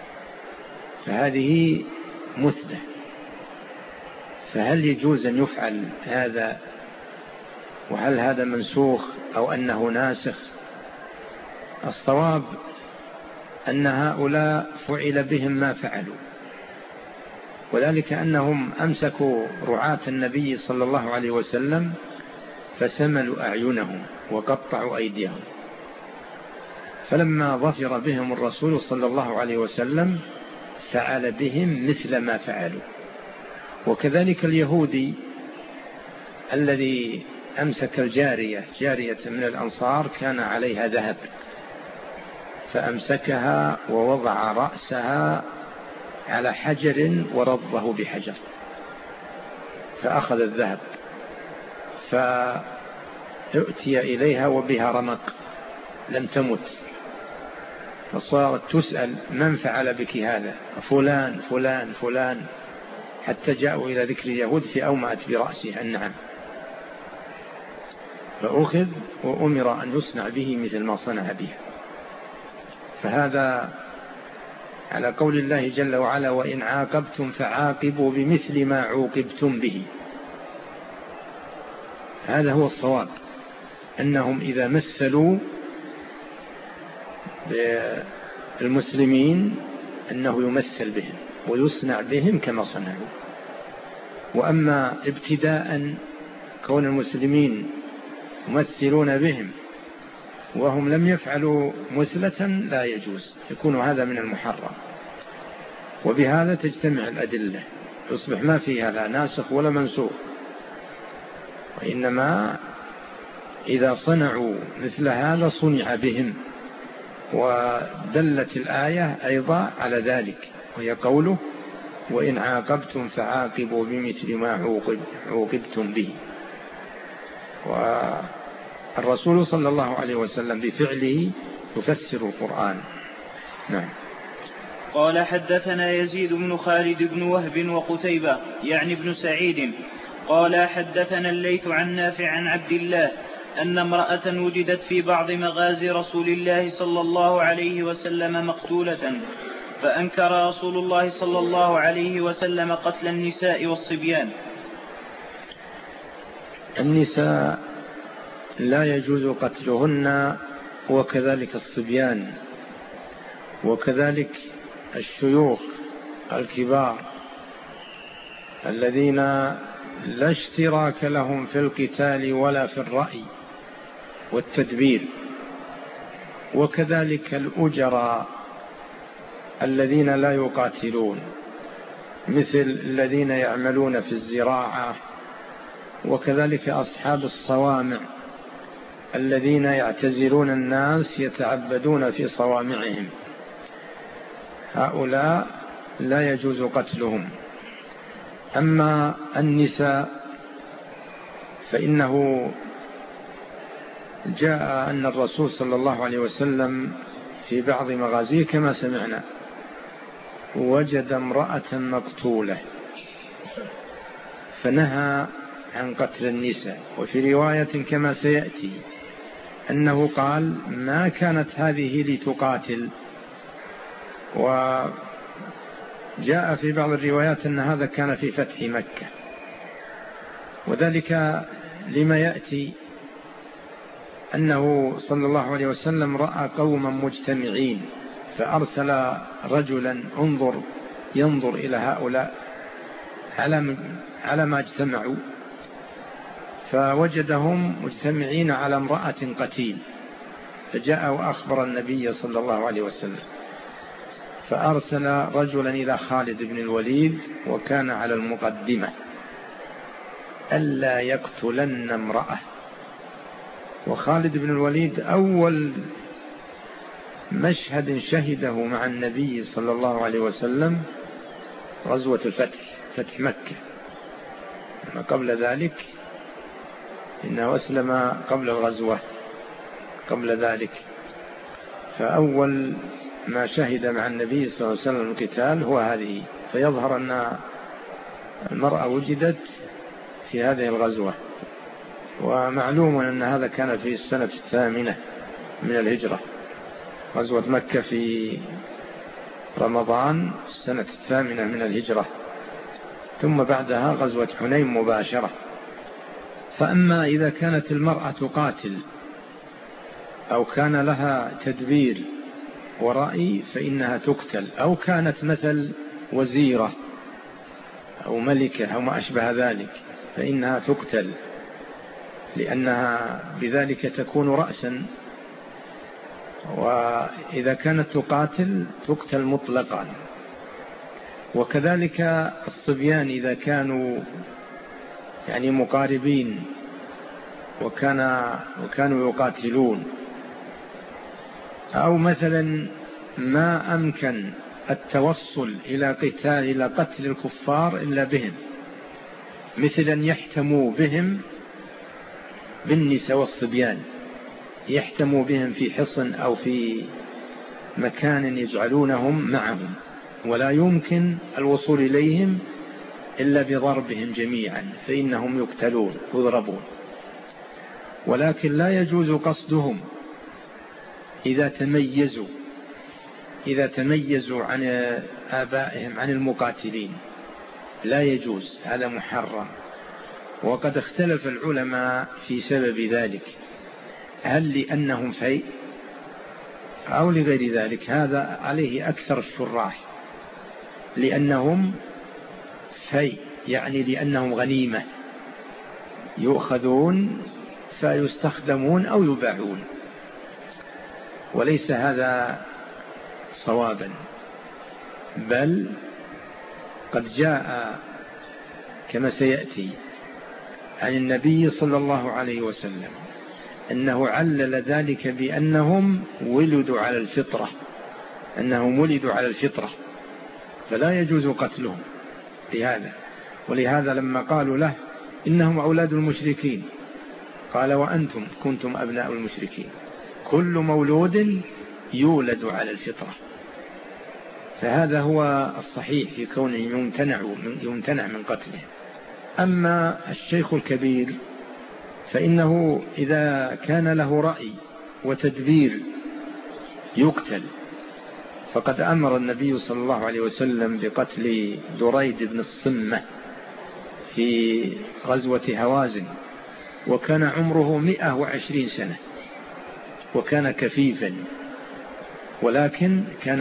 فهذه مثلة. فهل يجوز أن يفعل هذا، وهل هذا منسوخ أو أنه ناسخ الصواب أن هؤلاء فعل بهم ما فعلوا، وذلك أنهم أمسكوا رعاة النبي صلى الله عليه وسلم فسملوا أعينهم وقطعوا أيديهم، فلما ظفر بهم الرسول صلى الله عليه وسلم فعل بهم مثل ما فعلوا. وكذلك اليهودي الذي أمسك جارية من الأنصار كان عليها ذهب، فأمسكها ووضع رأسها على حجر ورضه بحجر فأخذ الذهب، فأتي إليها وبها رمق لم تمت، فصارت تسأل من فعل بك هذا؟ فلان فلان فلان، حتى جاءوا إلى ذكر اليهود فأومأت برأسها النعم، فأخذ وأمر أن يصنع به مثل ما صنع به. فهذا على قول الله جل وعلا: وإن عاقبتم فعاقبوا بمثل ما عوقبتم به. هذا هو الصواب، أنهم إذا مثلوا بالمسلمين أنه يمثل بهم ويصنع بهم كما صنعوا. وأما ابتداء كون المسلمين يمثلون بهم وهم لم يفعلوا مثلة لا يجوز، يكون هذا من المحرم. وبهذا تجتمع الأدلة، يصبح ما فيها لا ناسخ ولا منسوخ، وإنما إذا صنعوا مثل هذا صنع بهم. ودلت الآية أيضا على ذلك، وهي قوله: وإن عاقبتم فعاقبوا بمثل ما عوقبتم به. والرسول صلى الله عليه وسلم بفعله يفسر القرآن. نعم. قال: حدثنا يزيد بن خالد بن وهب وقتيبة يعني بن سعيد قال: حدثنا الليث عن نافع عن عبد الله أن امرأة وجدت في بعض مغازي رسول الله صلى الله عليه وسلم مقتولة، فأنكر رسول الله صلى الله عليه وسلم قتل النساء والصبيان. النساء لا يجوز قتلهن، وكذلك الصبيان، وكذلك الشيوخ الكبار الذين لا اشتراك لهم في القتال ولا في الرأي والتدبير، وكذلك الأجراء الذين لا يقاتلون مثل الذين يعملون في الزراعة، وكذلك أصحاب الصوامع الذين يعتزلون الناس يتعبدون في صوامعهم، هؤلاء لا يجوز قتلهم. أما النساء فإنه جاء أن الرسول صلى الله عليه وسلم في بعض مغازيه كما سمعنا وجد امرأة مقتولة فنهى عن قتل النساء. وفي رواية كما سيأتي أنه قال: ما كانت هذه لتقاتل. وجاء في بعض الروايات أن هذا كان في فتح مكة، وذلك لما يأتي أنه صلى الله عليه وسلم رأى قوما مجتمعين فأرسل رجلا ينظر إلى هؤلاء على ما اجتمعوا، فوجدهم مجتمعين على امرأة قتيل، فجاء وأخبر النبي صلى الله عليه وسلم، فأرسل رجلا إلى خالد بن الوليد وكان على المقدمة ألا يقتلن امرأة. وخالد بن الوليد أول مشهد شهده مع النبي صلى الله عليه وسلم غزوة الفتح، فتح مكة، أما قبل ذلك إنه أسلم قبل الغزوة قبل ذلك. فأول ما شهد مع النبي صلى الله عليه وسلم القتال هو هذه، فيظهر أن المرأة وجدت في هذه الغزوة. ومعلوم أن هذا كان في السنة 8 من الهجرة، غزوة مكة في رمضان السنة 8 من الهجرة، ثم بعدها غزوة حنين مباشرة. فأما إذا كانت المرأة تقاتل أو كان لها تدبير ورأي فإنها تقتل، أو كانت مثل وزيرة أو ملكة أو ما أشبه ذلك فإنها تقتل، لأنها بذلك تكون رأسا. وإذا كانت تقتل مطلقا. وكذلك الصبيان إذا كانوا يعني مقاربين وكانوا يقاتلون، أو مثلا ما أمكن التوصل إلى قتل الكفار إلا بهم، مثلا يحتموا بهم بالنساء والصبيان، يحتموا بهم في حصن أو في مكان يجعلونهم معهم، ولا يمكن الوصول إليهم إلا بضربهم جميعا، فإنهم يقتلون ويضربون. ولكن لا يجوز قصدهم إذا تميزوا عن آبائهم عن المقاتلين، لا يجوز، هذا محرم. وقد اختلف العلماء في سبب ذلك، هل لأنهم فيء أو لغير ذلك؟ هذا عليه أكثر الشراح، لأنهم فيء يعني لأنهم غنيمة يؤخذون فيستخدمون أو يباعون، وليس هذا صوابا. بل قد جاء كما سيأتي عن النبي صلى الله عليه وسلم أنه علل ذلك بأنهم ولدوا على الفطرة، فلا يجوز قتلهم لهذا. ولهذا لما قالوا له إنهم أولاد المشركين قال وأنتم كنتم أبناء المشركين، كل مولود يولد على الفطرة. فهذا هو الصحيح في كونه يمتنع من قتله. أما الشيخ الكبير فإنه إذا كان له رأي وتدبير يقتل، فقد أمر النبي صلى الله عليه وسلم بقتل دريد بن الصمة في غزوة هوازن، وكان عمره 120 سنة وكان كفيفا، ولكن كان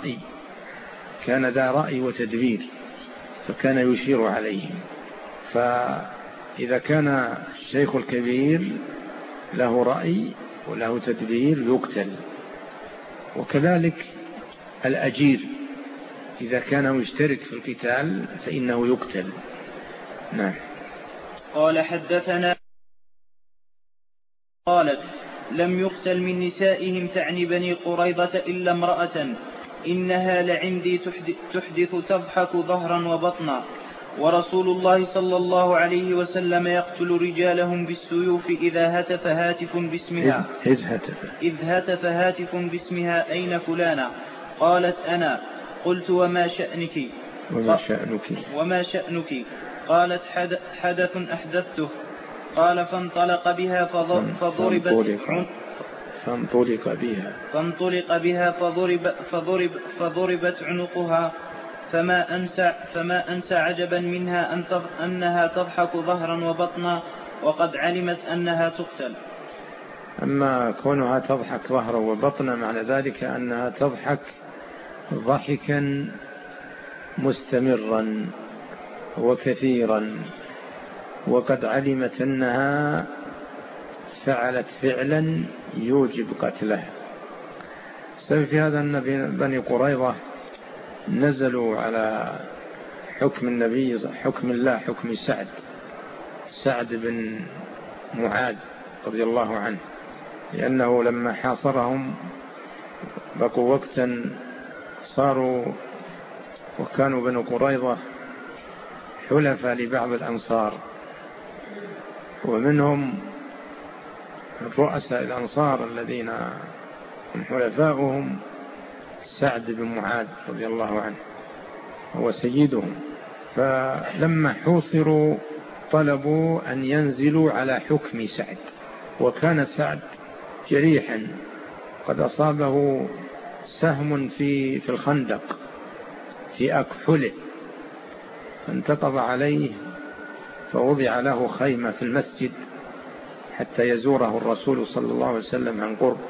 ذا رأي وتدبير، فكان يشير عليهم. فإذا كان الشيخ الكبير له رأي وله تدبير يقتل. وكذلك الأجير إذا كان يشترك في القتال فإنه يقتل. نعم. قال حدثنا قالت لم يقتل من نسائهم تعني بني قريظة إلا امرأة إنها لعندي تحدث تضحك ظهرا وبطنا، ورسول الله صلى الله عليه وسلم يقتل رجالهم بالسيوف إذا هتف هاتف باسمها أين فلانا؟ قالت أنا. قلت وما شأنك؟ قالت حدث أحدثته. قال فانطلق بها فضربت عنقها، فما أنسى عجبا منها أنها تضحك ظهرا وبطنا وقد علمت أنها تقتل. أما كونها تضحك ظهرا وبطنا معنى ذلك أنها تضحك ضحكا مستمرا وكثيرا، وقد علمت أنها فعلت فعلا يوجب قتلها. السبب في هذا أن بني قريظة نزلوا على حكم النبي، حكم الله، حكم سعد بن معاذ رضي الله عنه، لأنه لما حاصرهم بقوا وقتا صاروا وكانوا بني قريظة حلفاء لبعض الأنصار، ومنهم رؤساء الأنصار الذين من حلفائهم سعد بن معاذ رضي الله عنه هو سيدهم. فلما حوصروا طلبوا أن ينزلوا على حكم سعد، وكان سعد جريحا قد أصابه سهم في الخندق في أكحله، فانتقض عليه فوضع له خيمة في المسجد حتى يزوره الرسول صلى الله عليه وسلم عن قرب.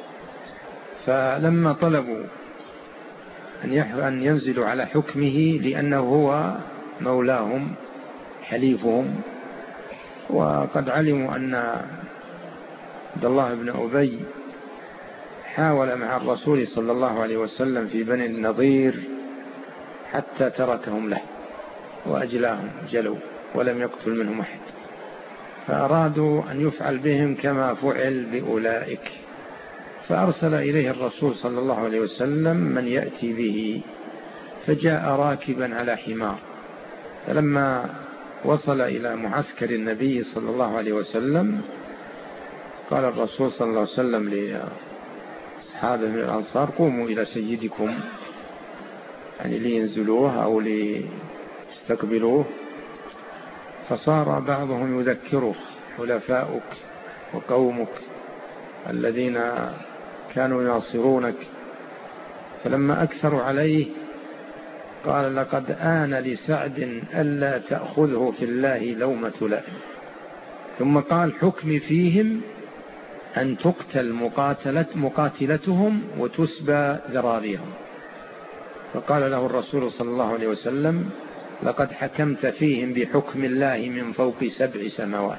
فلما طلبوا أن ينزلوا على حكمه لأنه هو مولاهم حليفهم، وقد علموا أن عبد الله بن أبي حاول مع الرسول صلى الله عليه وسلم في بني النضير حتى تركهم له وأجلاهم جلوا ولم يقتل منهم أحد، فأرادوا أن يفعل بهم كما فعل بأولئك، فأرسل إليه الرسول صلى الله عليه وسلم من يأتي به، فجاء راكبا على حمار. فلما وصل إلى معسكر النبي صلى الله عليه وسلم قال الرسول صلى الله عليه وسلم لأصحابه من الأنصار: قوموا إلى سيدكم، يعني لينزلوه أو ليستقبلوه. فصار بعضهم يذكره: حلفاؤك وقومك الذين كانوا يناصرونك. فلما أكثروا عليه قال: لقد آن لسعد ألا تأخذه في الله لومة لائم. ثم قال: حكمي فيهم أن تقتل مقاتلتهم وتسبى ذراريهم. فقال له الرسول صلى الله عليه وسلم: لقد حكمت فيهم بحكم الله من فوق 7 سماوات.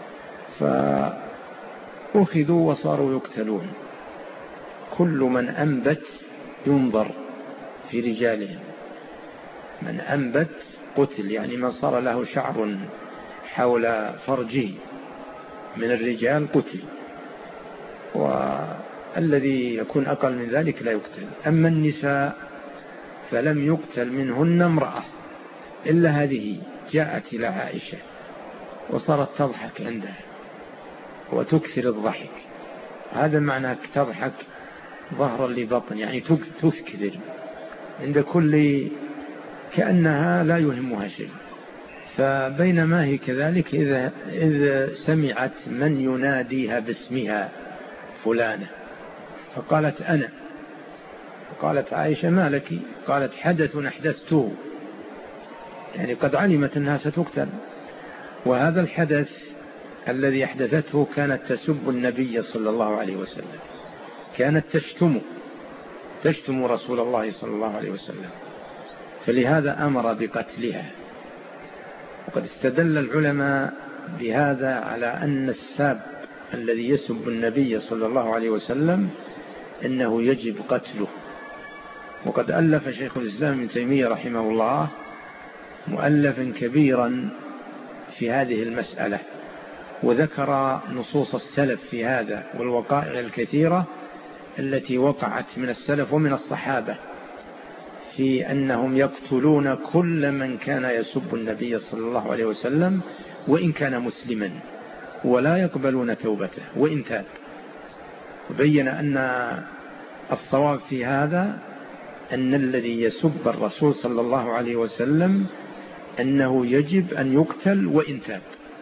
فأخذوا وصاروا يقتلون. كل من أنبت ينظر في رجالهم، من أنبت قتل، يعني من صار له شعر حول فرجه من الرجال قتل، والذي يكون أقل من ذلك لا يقتل. أما النساء فلم يقتل منهن امرأة إلا هذه جاءت إلى عائشة وصارت تضحك عندها وتكثر الضحك. هذا معنى تضحك ظهرا لبطن، يعني تكثر عند كل، كأنها لا يهمها شيء. فبينما هي كذلك إذ سمعت من يناديها باسمها فلانة فقالت: أنا. فقالت عائشة: ما لك؟ قالت: حدث أحدثته، يعني قد علمت أنها ستقتل. وهذا الحدث الذي أحدثته كانت تسب النبي صلى الله عليه وسلم، كانت تشتم رسول الله صلى الله عليه وسلم، فلهذا أمر بقتلها. وقد استدل العلماء بهذا على أن الساب الذي يسب النبي صلى الله عليه وسلم إنه يجب قتله. وقد ألف شيخ الإسلام ابن تيمية رحمه الله مؤلفا كبيرا في هذه المسألة، وذكر نصوص السلف في هذا والوقائع الكثيرة التي وقعت من السلف ومن الصحابة في أنهم يقتلون كل من كان يسب النبي صلى الله عليه وسلم وإن كان مسلما، ولا يقبلون توبته وإن تاب. وبين أن الصواب في هذا أن الذي يسب الرسول صلى الله عليه وسلم أنه يجب أن يقتل وإن تاب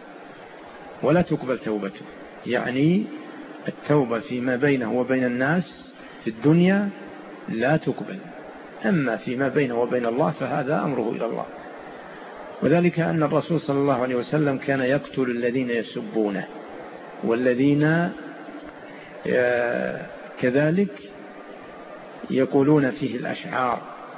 ولا تقبل توبته، يعني التوبة فيما بينه وبين الناس في الدنيا لا تقبل، أما فيما بينه وبين الله فهذا أمره إلى الله. وذلك أن الرسول صلى الله عليه وسلم كان يقتل الذين يسبونه، والذين كذلك يقولون فيه الأشعار.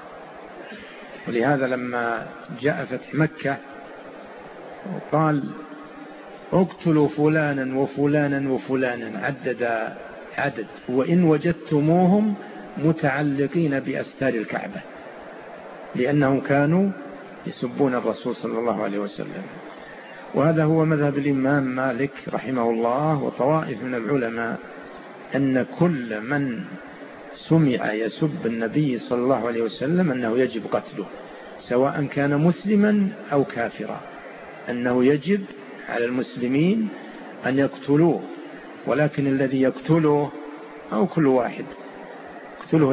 ولهذا لما جاء فتح مكة قال: اقتلوا فلانا وفلانا وفلانا، عدد وإن وجدتموهم متعلقين بأستار الكعبة، لأنهم كانوا يسبون الرسول صلى الله عليه وسلم. وهذا هو مذهب الإمام مالك رحمه الله وطوائف من العلماء، أن كل من سمع يسب النبي صلى الله عليه وسلم أنه يجب قتله، سواء كان مسلما أو كافرا، أنه يجب على المسلمين أن يقتلوه. ولكن الذي يقتله أو كل واحد يقتله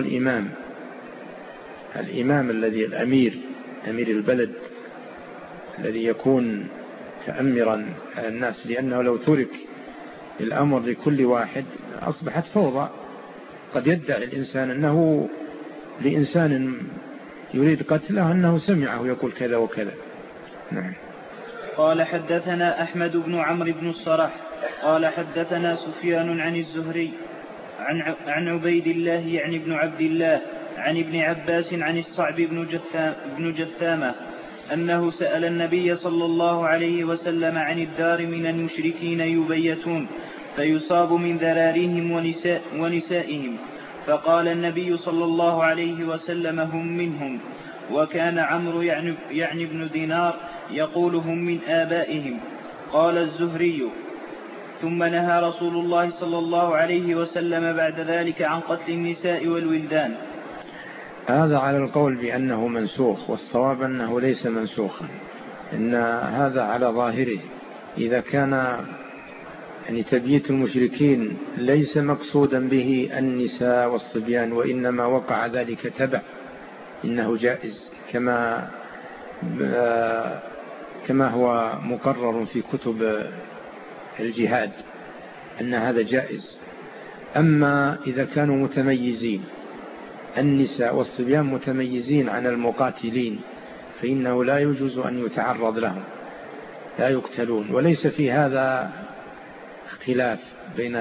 الإمام الذي أمير البلد الذي يكون تأمرا على الناس، لأنه لو ترك الأمر لكل واحد أصبحت فوضى. قد يدعي الإنسان أنه لإنسان يريد قتله أنه سمعه يقول كذا وكذا. نعم. قال: حدثنا أحمد بن عمرو بن الصرح قال حدثنا سفيان عن الزهري عن عبيد الله يعني بن عبد الله عن ابن عباس عن الصعب بن جثامة أنه سأل النبي صلى الله عليه وسلم عن الدار من المشركين يبيتون فيصاب من ذراريهم ونسائهم، فقال النبي صلى الله عليه وسلم هم منهم. وكان عمرو يعني بن دينار يقول هم من آبائهم. قال الزهري ثم نهى رسول الله صلى الله عليه وسلم بعد ذلك عن قتل النساء والولدان. هذا على القول بأنه منسوخ، والصواب أنه ليس منسوخا، إن هذا على ظاهره. إذا كان يعني تبييت المشركين ليس مقصودا به النساء والصبيان، وإنما وقع ذلك تبع، إنه جائز كما هو مقرر في كتب الجهاد أن هذا جائز. أما إذا كانوا متميزين، النساء والصبيان متميزين عن المقاتلين، فإنه لا يجوز أن يتعرض لهم، لا يقتلون. وليس في هذا اختلاف بين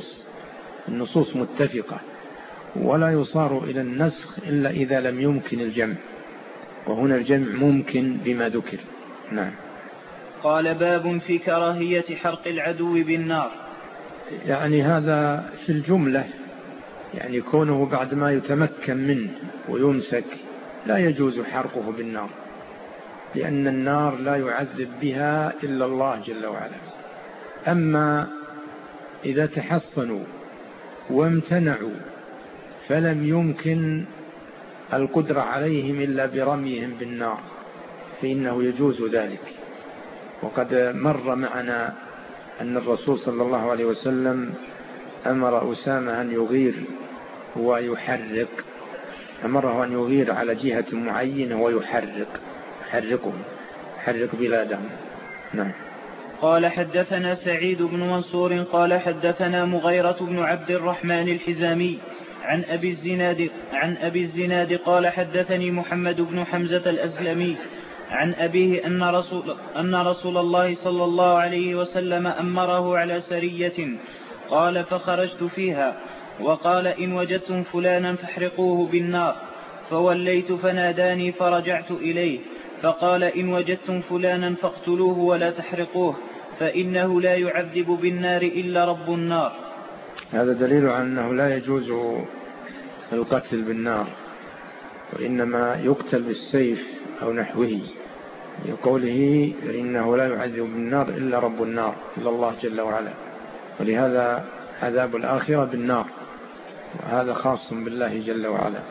النصوص متفقة، ولا يصار إلى النسخ إلا إذا لم يمكن الجمع، وهنا الجمع ممكن بما ذكر. نعم. قال باب في كراهية حرق العدو بالنار. يعني هذا في الجملة، يعني كونه بعد ما يتمكن منه ويمسك لا يجوز حرقه بالنار، لأن النار لا يعذب بها إلا الله جل وعلا. أما إذا تحصنوا وامتنعوا فلم يمكن القدرة عليهم إلا برميهم بالنار، فإنه يجوز ذلك. وقد مر معنا أن الرسول صلى الله عليه وسلم أمر أسامة أن يغير ويحرق، أمره أن يغير على جهة معينة ويحرق بلادهم. نعم. قال حدثنا سعيد بن منصور قال حدثنا مغيرة بن عبد الرحمن الحزامي عن أبي الزناد قال حدثني محمد بن حمزة الأسلمي عن أبيه أن رسول الله صلى الله عليه وسلم أمره على سرية، قال فخرجت فيها وقال إن وجدتم فلانا فاحرقوه بالنار، فوليت فناداني فرجعت إليه فقال إن وجدتم فلانا فاقتلوه ولا تحرقوه، فإنه لا يعذب بالنار إلا رب النار. هذا دليل على أنه لا يجوز القتل بالنار، وإنما يقتل بالسيف أو نحوه، لقوله إنه لا يعذب بالنار إلا رب النار، إلا الله جل وعلا. ولهذا عذاب الآخرة بالنار، وهذا خاص بالله جل وعلا.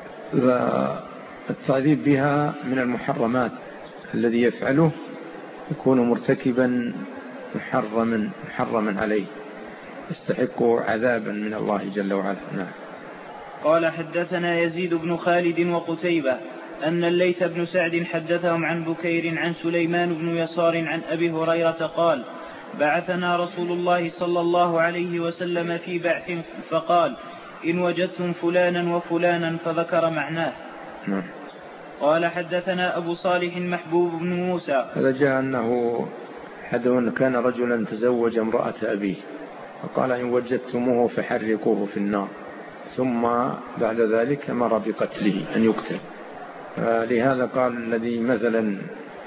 التعذيب بها من المحرمات، الذي يفعله يكون مرتكبا محرما عليه، يستحق عذابا من الله جل وعلا. نعم. قال حدثنا يزيد بن خالد وقتيبة أن الليث بن سعد حدثهم عن بكير عن سليمان بن يسار عن أبي هريرة قال بعثنا رسول الله صلى الله عليه وسلم في بعث فقال إن وجدتم فلانا وفلانا، فذكر معناه. نعم. قال حدثنا أبو صالح محبوب بن موسى. هذا جاء أنه حدث كان رجلا تزوج امرأة أبيه، فقال إن وجدتموه فحرقوه في النار، ثم بعد ذلك أمر بقتله أن يقتل. لهذا قال الذي مثلا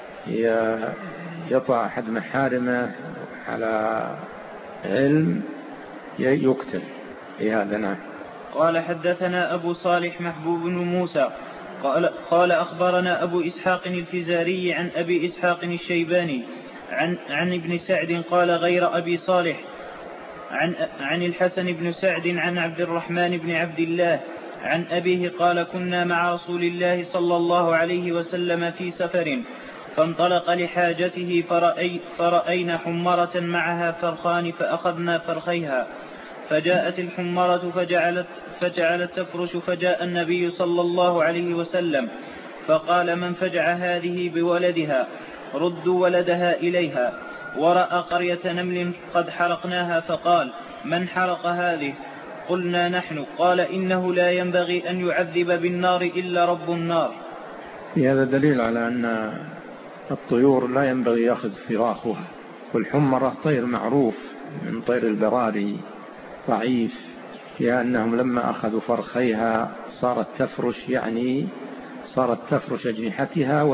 يطع أحد محارمه على علم يقتل لهذا. نعم. قال حدثنا أبو صالح محبوب بن موسى قال أخبرنا أبو إسحاق الفزاري عن أبي إسحاق الشيباني عن ابن سعد قال غير أبي صالح عن الحسن بن سعد عن عبد الرحمن بن عبد الله عن أبيه قال كنا مع رسول الله صلى الله عليه وسلم في سفر، فانطلق لحاجته فرأينا حمرة معها فرخان فأخذنا فرخيها، فجاءت الحمرة فجعلت تفرش، فجاء النبي صلى الله عليه وسلم فقال من فجع هذه بولدها ردوا ولدها إليها، ورأى قرية نمل قد حرقناها فقال من حرق هذه؟ قلنا نحن. قال إنه لا ينبغي أن يعذب بالنار إلا رب النار. في هذا دليل على أن الطيور لا ينبغي يأخذ فراخها، والحمرة طير معروف من طير البراري ضعيف، فيها أنهم لما أخذوا فرخيها صارت تفرش، يعني صارت تفرش أجنحتها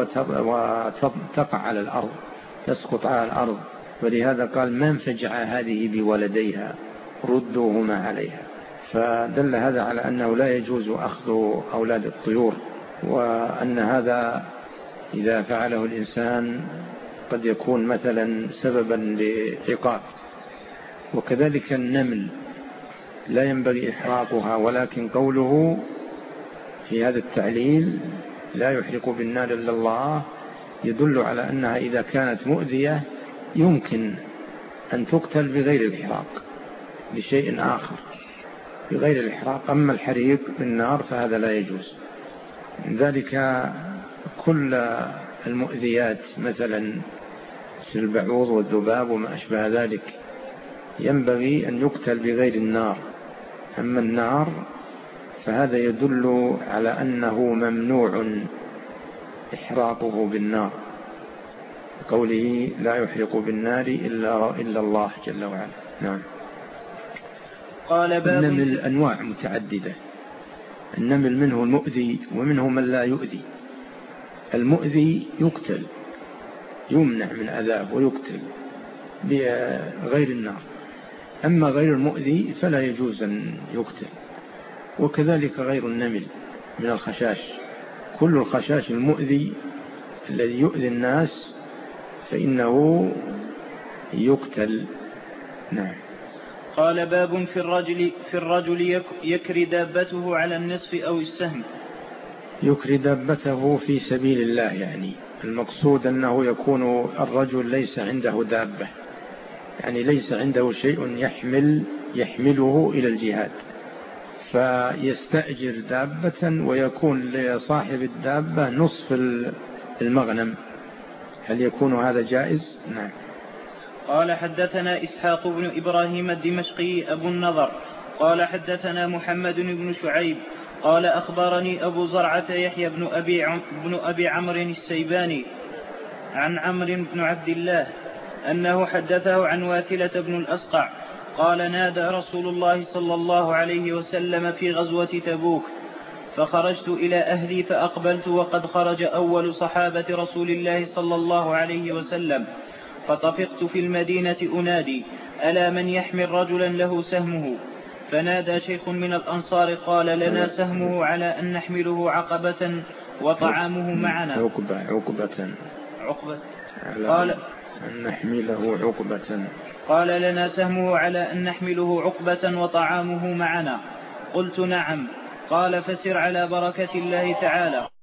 وتقع على الأرض، تسقط على الأرض، ولهذا قال من فجع هذه بولديها ردوهما عليها. فدل هذا على أنه لا يجوز أخذ أولاد الطيور، وأن هذا إذا فعله الإنسان قد يكون مثلا سببا لعقاب. وكذلك النمل لا ينبغي إحراقها، ولكن قوله في هذا التعليل لا يحرق بالنار إلا الله يدل على أنها إذا كانت مؤذية يمكن أن تقتل بغير الإحراق بشيء آخر بغير الإحراق. أما الحريق بالنار فهذا لا يجوز. ذلك كل المؤذيات مثلا البعوض والذباب وما أشبه ذلك ينبغي أن يقتل بغير النار. أما النار فهذا يدل على أنه ممنوع إحراقه بالنار، قوله لا يحرق بالنار إلا الله جل وعلا. نعم. قال باب النمل أنواع متعددة، النمل منه المؤذي ومنه من لا يؤذي. المؤذي يقتل، يمنع من عذاب ويقتل بغير النار، أما غير المؤذي فلا يجوز أن يقتل. وكذلك غير النمل من الخشاش، كل الخشاش المؤذي الذي يؤذي الناس فإنه يقتل. نعم. قال باب في الرجل يكري دابته على النصف أو السهم. يكري دابته في سبيل الله، يعني المقصود أنه يكون الرجل ليس عنده دابة، يعني ليس عنده شيء يحمله إلى الجهاد، فيستأجر دابة ويكون لصاحب الدابة نصف المغنم. هل يكون هذا جائز؟ نعم. قال حدثنا إسحاق بن إبراهيم الدمشقي أبو النضر قال حدثنا محمد بن شعيب قال أخبرني أبو زرعة يحيى بن أبي عمرو السيباني عن عمرو بن عبد الله أنه حدثه عن واثلة بن الأسقع قال نادى رسول الله صلى الله عليه وسلم في غزوة تبوك، فخرجت إلى أهلي فأقبلت وقد خرج أول صحابة رسول الله صلى الله عليه وسلم، فطفقت في المدينة أنادي ألا من يحمل رجلا له سهمه؟ فنادى شيخ من الأنصار قال لنا سهمه على أن نحمله عقبة وطعامه معنا. عقبة قال أن نحمله عقبة. قال لنا سهمه على أن نحمله عقبة وطعامه معنا. قلت نعم. قال فسر على بركة الله تعالى.